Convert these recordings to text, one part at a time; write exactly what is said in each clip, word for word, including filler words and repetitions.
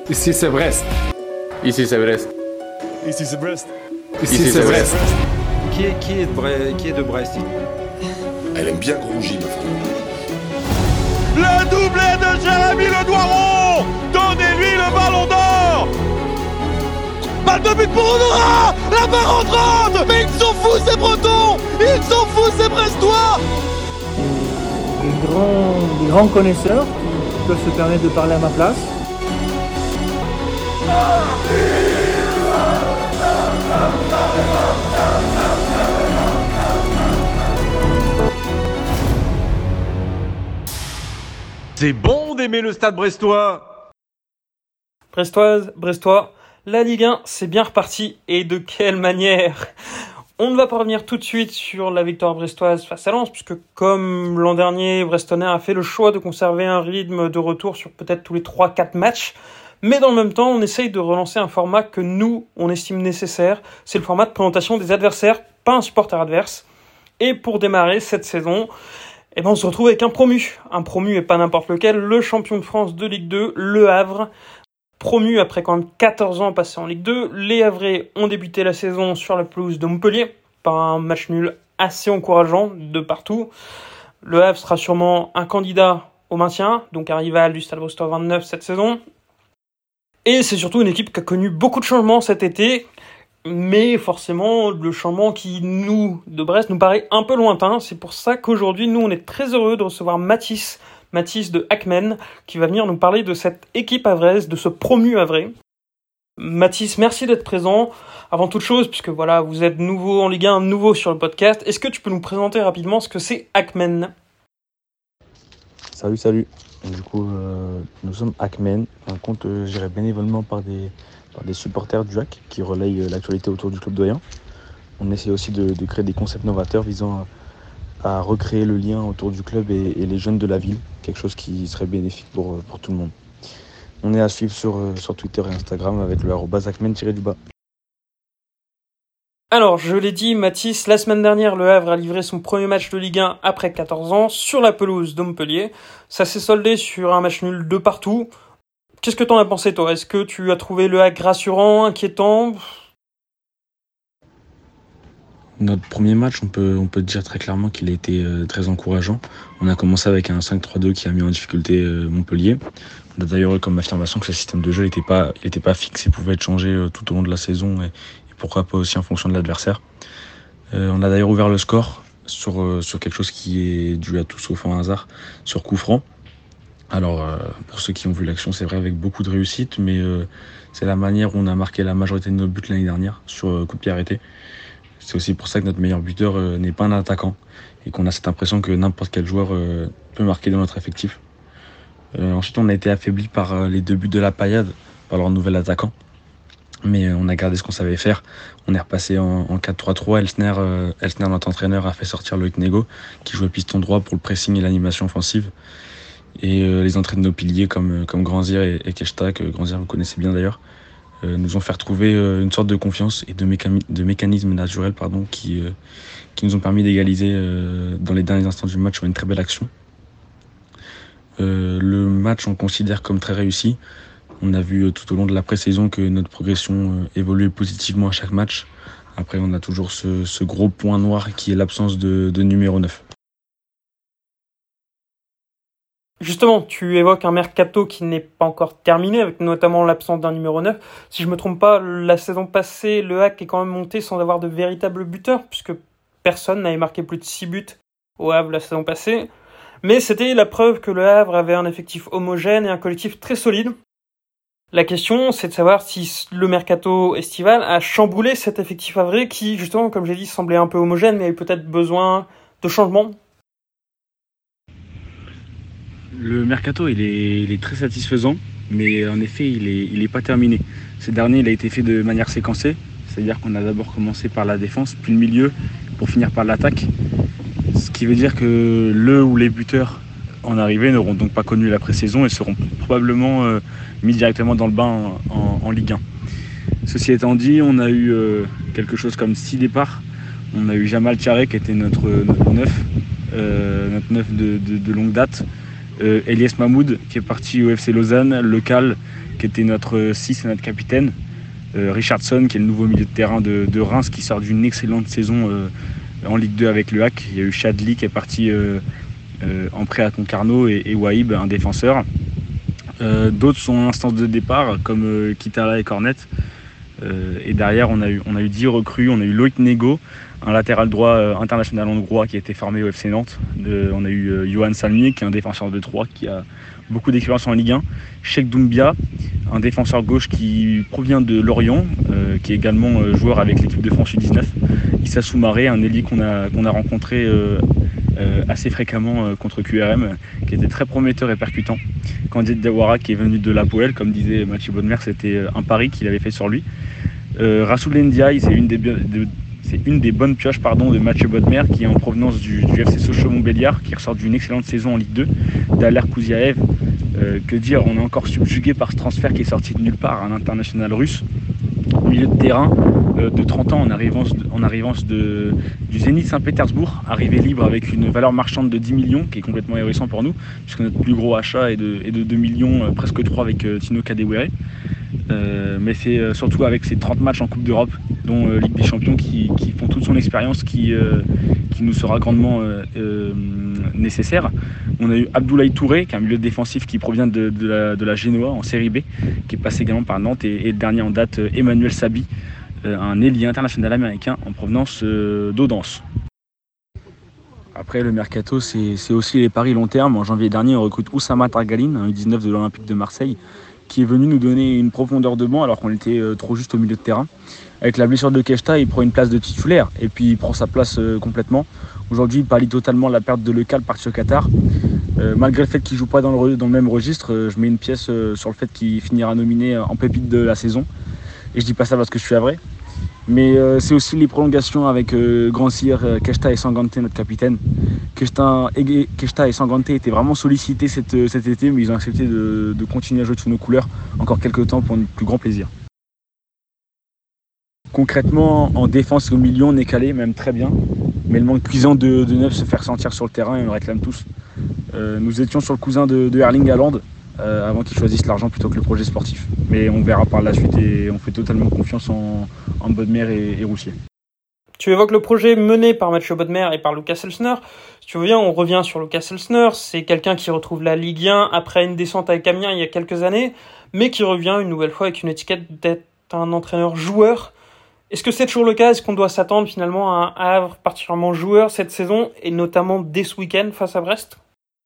Ici c'est Brest. Ici c'est Brest. Ici c'est Brest. Ici c'est Brest. Qui est, qui est de Brest, qui est de Brest? Elle aime bien Grougy, ma femme. Le doublé de Jérémy Le Doiron. Donnez-lui le ballon d'or. Balle de but pour Honora. La barre entrante. Mais ils sont fous ces Bretons. Ils sont fous ces Brestois. Des grands, des grands connaisseurs qui peuvent se permettre de parler à ma place. C'est bon d'aimer le stade brestois. Brestoise, Brestois, la Ligue un, c'est bien reparti. Et de quelle manière ? On ne va pas revenir tout de suite sur la victoire brestoise face à Lens, puisque comme l'an dernier, Brestonner a fait le choix de conserver un rythme de retour sur peut-être tous les trois quatre matchs. Mais dans le même temps, on essaye de relancer un format que nous, on estime nécessaire. C'est le format de présentation des adversaires, pas un supporter adverse. Et pour démarrer cette saison, eh ben on se retrouve avec un promu. Un promu et pas n'importe lequel, le champion de France de Ligue deux, Le Havre. Promu après quand même quatorze ans passés en Ligue deux, les Havrais ont débuté la saison sur la pelouse de Montpellier par un match nul assez encourageant de partout. Le Havre sera sûrement un candidat au maintien, donc un rival du Stade Brestois vingt-neuf cette saison. Et c'est surtout une équipe qui a connu beaucoup de changements cet été, mais forcément le changement qui nous, de Brest, nous paraît un peu lointain. C'est pour ça qu'aujourd'hui, nous, on est très heureux de recevoir Mathis, Mathis de Hackmen, qui va venir nous parler de cette équipe havraise, de ce promu havrais. Mathis, merci d'être présent. Avant toute chose, puisque voilà, vous êtes nouveau en Ligue un, nouveau sur le podcast, est-ce que tu peux nous présenter rapidement ce que c'est Hackmen ? Salut, salut. Du coup, euh, nous sommes Hackmen, un compte euh, géré bénévolement par des, par des supporters du Hack qui relayent euh, l'actualité autour du club doyen. On essaie aussi de, de créer des concepts novateurs visant à, à recréer le lien autour du club et, et les jeunes de la ville, quelque chose qui serait bénéfique pour, pour tout le monde. On est à suivre sur, euh, sur Twitter et Instagram avec le arobase Hackmen-du-bas. Alors, je l'ai dit, Mathis, la semaine dernière, Le Havre a livré son premier match de Ligue un après quatorze ans sur la pelouse de Montpellier. Ça s'est soldé sur un match nul de partout. Qu'est-ce que t'en as pensé, toi ? Est-ce que tu as trouvé le Hack rassurant, inquiétant ? Notre premier match, on peut, on peut dire très clairement qu'il a été euh, très encourageant. On a commencé avec un cinq trois deux qui a mis en difficulté euh, Montpellier. On a d'ailleurs eu comme affirmation que ce système de jeu n'était pas, était pas fixe et pouvait être changé euh, tout au long de la saison. Et, pourquoi pas aussi en fonction de l'adversaire. Euh, on a d'ailleurs ouvert le score sur, euh, sur quelque chose qui est dû à tout sauf un hasard, sur coup franc. Alors, euh, pour ceux qui ont vu l'action, c'est vrai, avec beaucoup de réussite, mais euh, c'est la manière où on a marqué la majorité de nos buts l'année dernière, sur euh, coup de pied arrêté. C'est aussi pour ça que notre meilleur buteur euh, n'est pas un attaquant, et qu'on a cette impression que n'importe quel joueur euh, peut marquer dans notre effectif. Euh, ensuite, on a été affaibli par euh, les deux buts de la Paillade, par leur nouvel attaquant. Mais on a gardé ce qu'on savait faire. On est repassé en, en quatre trois trois. Elsner, euh, Elsner, notre entraîneur, a fait sortir Loïc Nego, qui jouait piston droit pour le pressing et l'animation offensive. Et euh, les entrées de nos piliers comme, comme Granzir et, et Keshta, que Granzir vous connaissez bien d'ailleurs, euh, nous ont fait retrouver euh, une sorte de confiance et de, mécani- de mécanismes naturels pardon, qui, euh, qui nous ont permis d'égaliser euh, dans les derniers instants du match sur une très belle action. Euh, le match, on considère comme très réussi. On a vu tout au long de la pré-saison que notre progression évoluait positivement à chaque match. Après, on a toujours ce, ce gros point noir qui est l'absence de, de numéro neuf. Justement, tu évoques un mercato qui n'est pas encore terminé, avec notamment l'absence d'un numéro neuf. Si je ne me trompe pas, la saison passée, le Hack est quand même monté sans avoir de véritable buteur, puisque personne n'avait marqué plus de six buts au Havre la saison passée. Mais c'était la preuve que le Havre avait un effectif homogène et un collectif très solide. La question, c'est de savoir si le mercato estival a chamboulé cet effectif havrais qui, justement, comme j'ai dit, semblait un peu homogène, mais avait peut-être besoin de changement. Le mercato, il est, il est très satisfaisant, mais en effet, il n'est il est pas terminé. Ce dernier, il a été fait de manière séquencée, c'est-à-dire qu'on a d'abord commencé par la défense, puis le milieu, pour finir par l'attaque. Ce qui veut dire que le ou les buteurs en arrivée n'auront donc pas connu la pré-saison et seront probablement euh, mis directement dans le bain en, en, en Ligue un. Ceci étant dit, on a eu euh, quelque chose comme six départs. On a eu Jamal Tchare qui était notre, notre neuf, euh, notre neuf de, de, de longue date. Euh, Elias Mahmoud qui est parti au F C Lausanne, Lecal qui était notre six et notre capitaine. Euh, Richardson, qui est le nouveau milieu de terrain de, de Reims, qui sort d'une excellente saison euh, en Ligue deux avec le H A C. Il y a eu Chadli qui est parti euh, euh, en prêt à Concarneau et, et Wahib, un défenseur. Euh, d'autres sont en instance de départ, comme euh, Kitala et Cornet. Euh, et derrière, on a eu, on a eu dix recrues. On a eu Loïc Nego, un latéral droit euh, international hongrois qui a été formé au F C Nantes. De, on a eu euh, Johan Salmi, qui est un défenseur de Troyes, qui a beaucoup d'expérience en Ligue un. Cheikh Doumbia, un défenseur gauche qui provient de Lorient, euh, qui est également euh, joueur avec l'équipe de France U dix-neuf. Issa Soumaré, un ailier qu'on a, qu'on a rencontré euh, euh, assez fréquemment euh, contre Q R M, qui était très prometteur et percutant. Candide Diawara, qui est venu de l'Apoel, comme disait Mathieu Bodmer, c'était un pari qu'il avait fait sur lui. Euh, Rassoul Ndiaye, c'est une des, de, c'est une des bonnes pioches pardon, de Mathieu Bodmer, qui est en provenance du, du F C Sochaux-Montbéliard, qui ressort d'une excellente saison en Ligue deux. Daler Kouziaev, euh, que dire, on est encore subjugué par ce transfert qui est sorti de nulle part, un international russe, milieu de terrain euh, de trente ans en arrivance, de, en arrivance de, du Zénith Saint-Pétersbourg, arrivé libre avec une valeur marchande de dix millions, qui est complètement ahurissant pour nous, puisque notre plus gros achat est de, est de deux millions, euh, presque trois avec euh, Tino Kadewere. Euh, mais c'est euh, surtout avec ces trente matchs en Coupe d'Europe, dont euh, Ligue des Champions, qui, qui font toute son expérience, qui, euh, qui nous sera grandement euh, euh, nécessaire. On a eu Abdoulaye Touré, qui est un milieu défensif qui provient de, de, la, de la Genoa en série B, qui est passé également par Nantes, et, et le dernier en date, euh, Emmanuel Sabi, euh, un ailier international américain en provenance euh, d'Odense. Après, le mercato, c'est, c'est aussi les paris long terme. En janvier dernier, on recrute Oussama Targaline, un U dix-neuf de l'Olympique de Marseille, qui est venu nous donner une profondeur de banc alors qu'on était euh, trop juste au milieu de terrain. Avec la blessure de Keshta, il prend une place de titulaire et puis il prend sa place euh, complètement. Aujourd'hui, il pallie totalement la perte de Lecal parti au Qatar. Euh, malgré le fait qu'il ne joue pas dans le, dans le même registre, euh, je mets une pièce euh, sur le fait qu'il finira nominé en pépite de la saison. Et je dis pas ça parce que je suis vrai. Mais euh, c'est aussi les prolongations avec euh, Grand Sire, euh, Keshta et Sangante, notre capitaine. Keshta et, Keshta et Sangante étaient vraiment sollicités cet, cet été, mais ils ont accepté de, de continuer à jouer sous nos couleurs encore quelques temps pour notre plus grand plaisir. Concrètement, en défense et au milieu, on est calé, même très bien. Mais le manque cuisant de, de Neuf se faire sentir sur le terrain et on le réclame tous. Euh, nous étions sur le cousin de, de Erling Haaland euh, avant qu'il choisisse l'argent plutôt que le projet sportif. Mais on verra par la suite et on fait totalement confiance en, en Bodmer et, et Roussier. Tu évoques le projet mené par Mathieu Bodmer et par Lucas Elsner. Si tu veux bien, on revient sur Lucas Elsner. C'est quelqu'un qui retrouve la Ligue un après une descente avec Amiens il y a quelques années, mais qui revient une nouvelle fois avec une étiquette d'être un entraîneur joueur. Est-ce que c'est toujours le cas ? Est-ce qu'on doit s'attendre finalement à un Havre particulièrement joueur cette saison, et notamment dès ce week-end face à Brest ?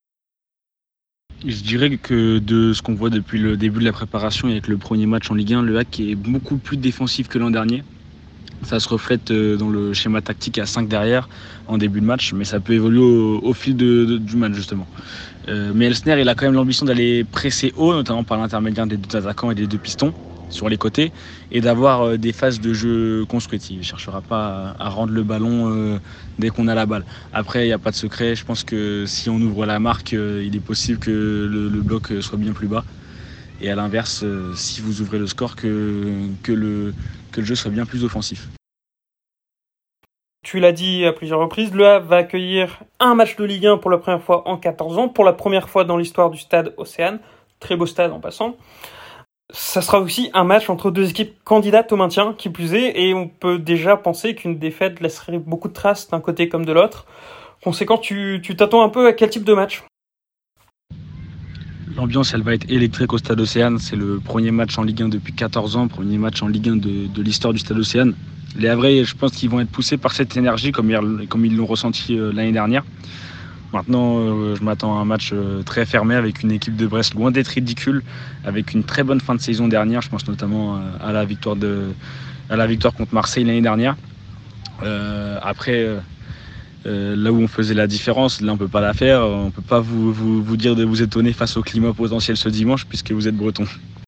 Je dirais que de ce qu'on voit depuis le début de la préparation et avec le premier match en Ligue un, le H A C est beaucoup plus défensif que l'an dernier. Ça se reflète dans le schéma tactique à cinq derrière en début de match, mais ça peut évoluer au, au fil de, de, du match justement. Euh, mais Elsner, il a quand même l'ambition d'aller presser haut, notamment par l'intermédiaire des deux attaquants et des deux pistons sur les côtés, et d'avoir des phases de jeu construites. Il ne cherchera pas à rendre le ballon euh, dès qu'on a la balle. Après, il n'y a pas de secret. Je pense que si on ouvre la marque, euh, il est possible que le, le bloc soit bien plus bas. Et à l'inverse, euh, si vous ouvrez le score, que, que, le, que le jeu soit bien plus offensif. Tu l'as dit à plusieurs reprises, le Havre va accueillir un match de Ligue un pour la première fois en quatorze ans, pour la première fois dans l'histoire du stade Océane. Très beau stade en passant. Ça sera aussi un match entre deux équipes candidates au maintien, qui plus est, et on peut déjà penser qu'une défaite laisserait beaucoup de traces d'un côté comme de l'autre. Conséquent, tu, tu t'attends un peu à quel type de match ? L'ambiance, elle va être électrique au Stade Océane. C'est le premier match en Ligue un depuis quatorze ans, premier match en Ligue un de, de l'histoire du Stade Océane. Les Havrais, je pense qu'ils vont être poussés par cette énergie, comme, comme ils l'ont ressenti l'année dernière. Maintenant, euh, je m'attends à un match euh, très fermé avec une équipe de Brest loin d'être ridicule, avec une très bonne fin de saison dernière. Je pense notamment euh, à, la victoire de, à la victoire contre Marseille l'année dernière. Euh, après, euh, euh, là où on faisait la différence, là on ne peut pas la faire. On ne peut pas vous, vous, vous dire de vous étonner face au climat potentiel ce dimanche, puisque vous êtes breton.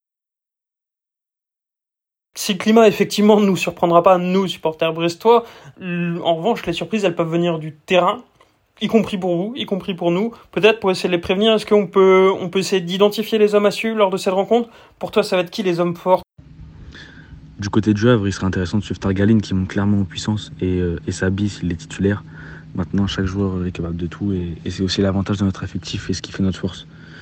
Si le climat, effectivement, ne nous surprendra pas, nous, supporters brestois, en revanche, les surprises, elles peuvent venir du terrain, y compris pour vous, y compris pour nous. Peut-être pour essayer de les prévenir, est-ce qu'on peut, on peut essayer d'identifier les hommes à suivre lors de cette rencontre ? Pour toi, ça va être qui les hommes forts ? Du côté du Havre, il serait intéressant de suivre Targaline qui monte clairement en puissance et, euh, et Sabi s'il est titulaire. Maintenant, chaque joueur est capable de tout et, et c'est aussi l'avantage de notre effectif et ce qui fait notre force.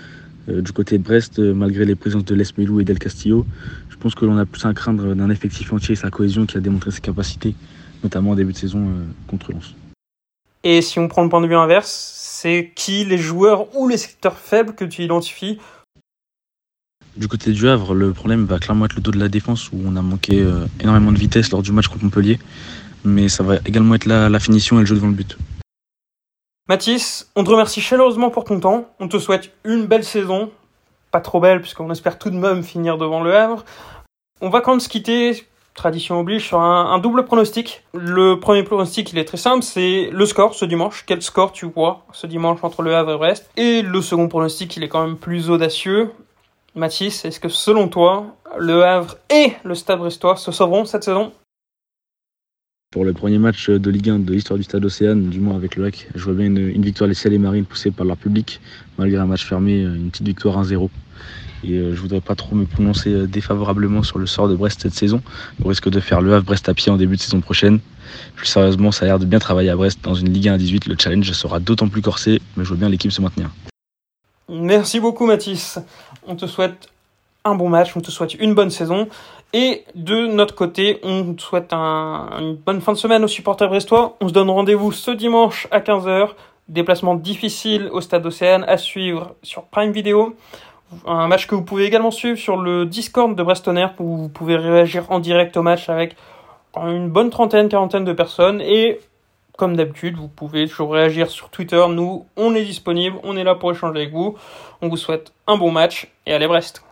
Euh, du côté de Brest, euh, malgré les présences de Lesmelou et Del Castillo, je pense que l'on a plus à craindre d'un effectif entier et sa cohésion qui a démontré ses capacités, notamment en début de saison euh, contre Lens. Et si on prend le point de vue inverse, c'est qui les joueurs ou les secteurs faibles que tu identifies? Du côté du Havre, le problème va clairement être le dos de la défense où on a manqué euh, énormément de vitesse lors du match contre Montpellier. Mais ça va également être la, la finition et le jeu devant le but. Mathis, on te remercie chaleureusement pour ton temps. On te souhaite une belle saison. Pas trop belle puisqu'on espère tout de même finir devant le Havre. On va quand même se quitter, tradition oblige, sur un, un double pronostic. Le premier pronostic, il est très simple, c'est le score ce dimanche. Quel score tu vois ce dimanche entre le Havre et Brest? Et le second pronostic, il est quand même plus audacieux. Mathis, est-ce que selon toi, le Havre et le Stade Brestois se sauveront cette saison? Pour le premier match de Ligue un de l'histoire du Stade Océane, du moins avec le H A C, je vois bien une, une victoire des Ciels et Marines poussée par leur public, malgré un match fermé, une petite victoire un zéro. Et euh, je voudrais pas trop me prononcer défavorablement sur le sort de Brest cette saison, au risque de faire le Havre-Brest à pied en début de saison prochaine. Plus sérieusement, ça a l'air de bien travailler à Brest dans une Ligue un à dix-huit, le challenge sera d'autant plus corsé, mais je vois bien l'équipe se maintenir. Merci beaucoup Mathis, on te souhaite un bon match, on te souhaite une bonne saison et de notre côté on te souhaite un, une bonne fin de semaine aux supporters brestois. On se donne rendez-vous ce dimanche à quinze heures, déplacement difficile au Stade Océane à suivre sur Prime Video, un match que vous pouvez également suivre sur le Discord de Brest On Air où vous pouvez réagir en direct au match avec une bonne trentaine, quarantaine de personnes et comme d'habitude, vous pouvez toujours réagir sur Twitter. Nous, on est disponible, on est là pour échanger avec vous. On vous souhaite un bon match et allez Brest!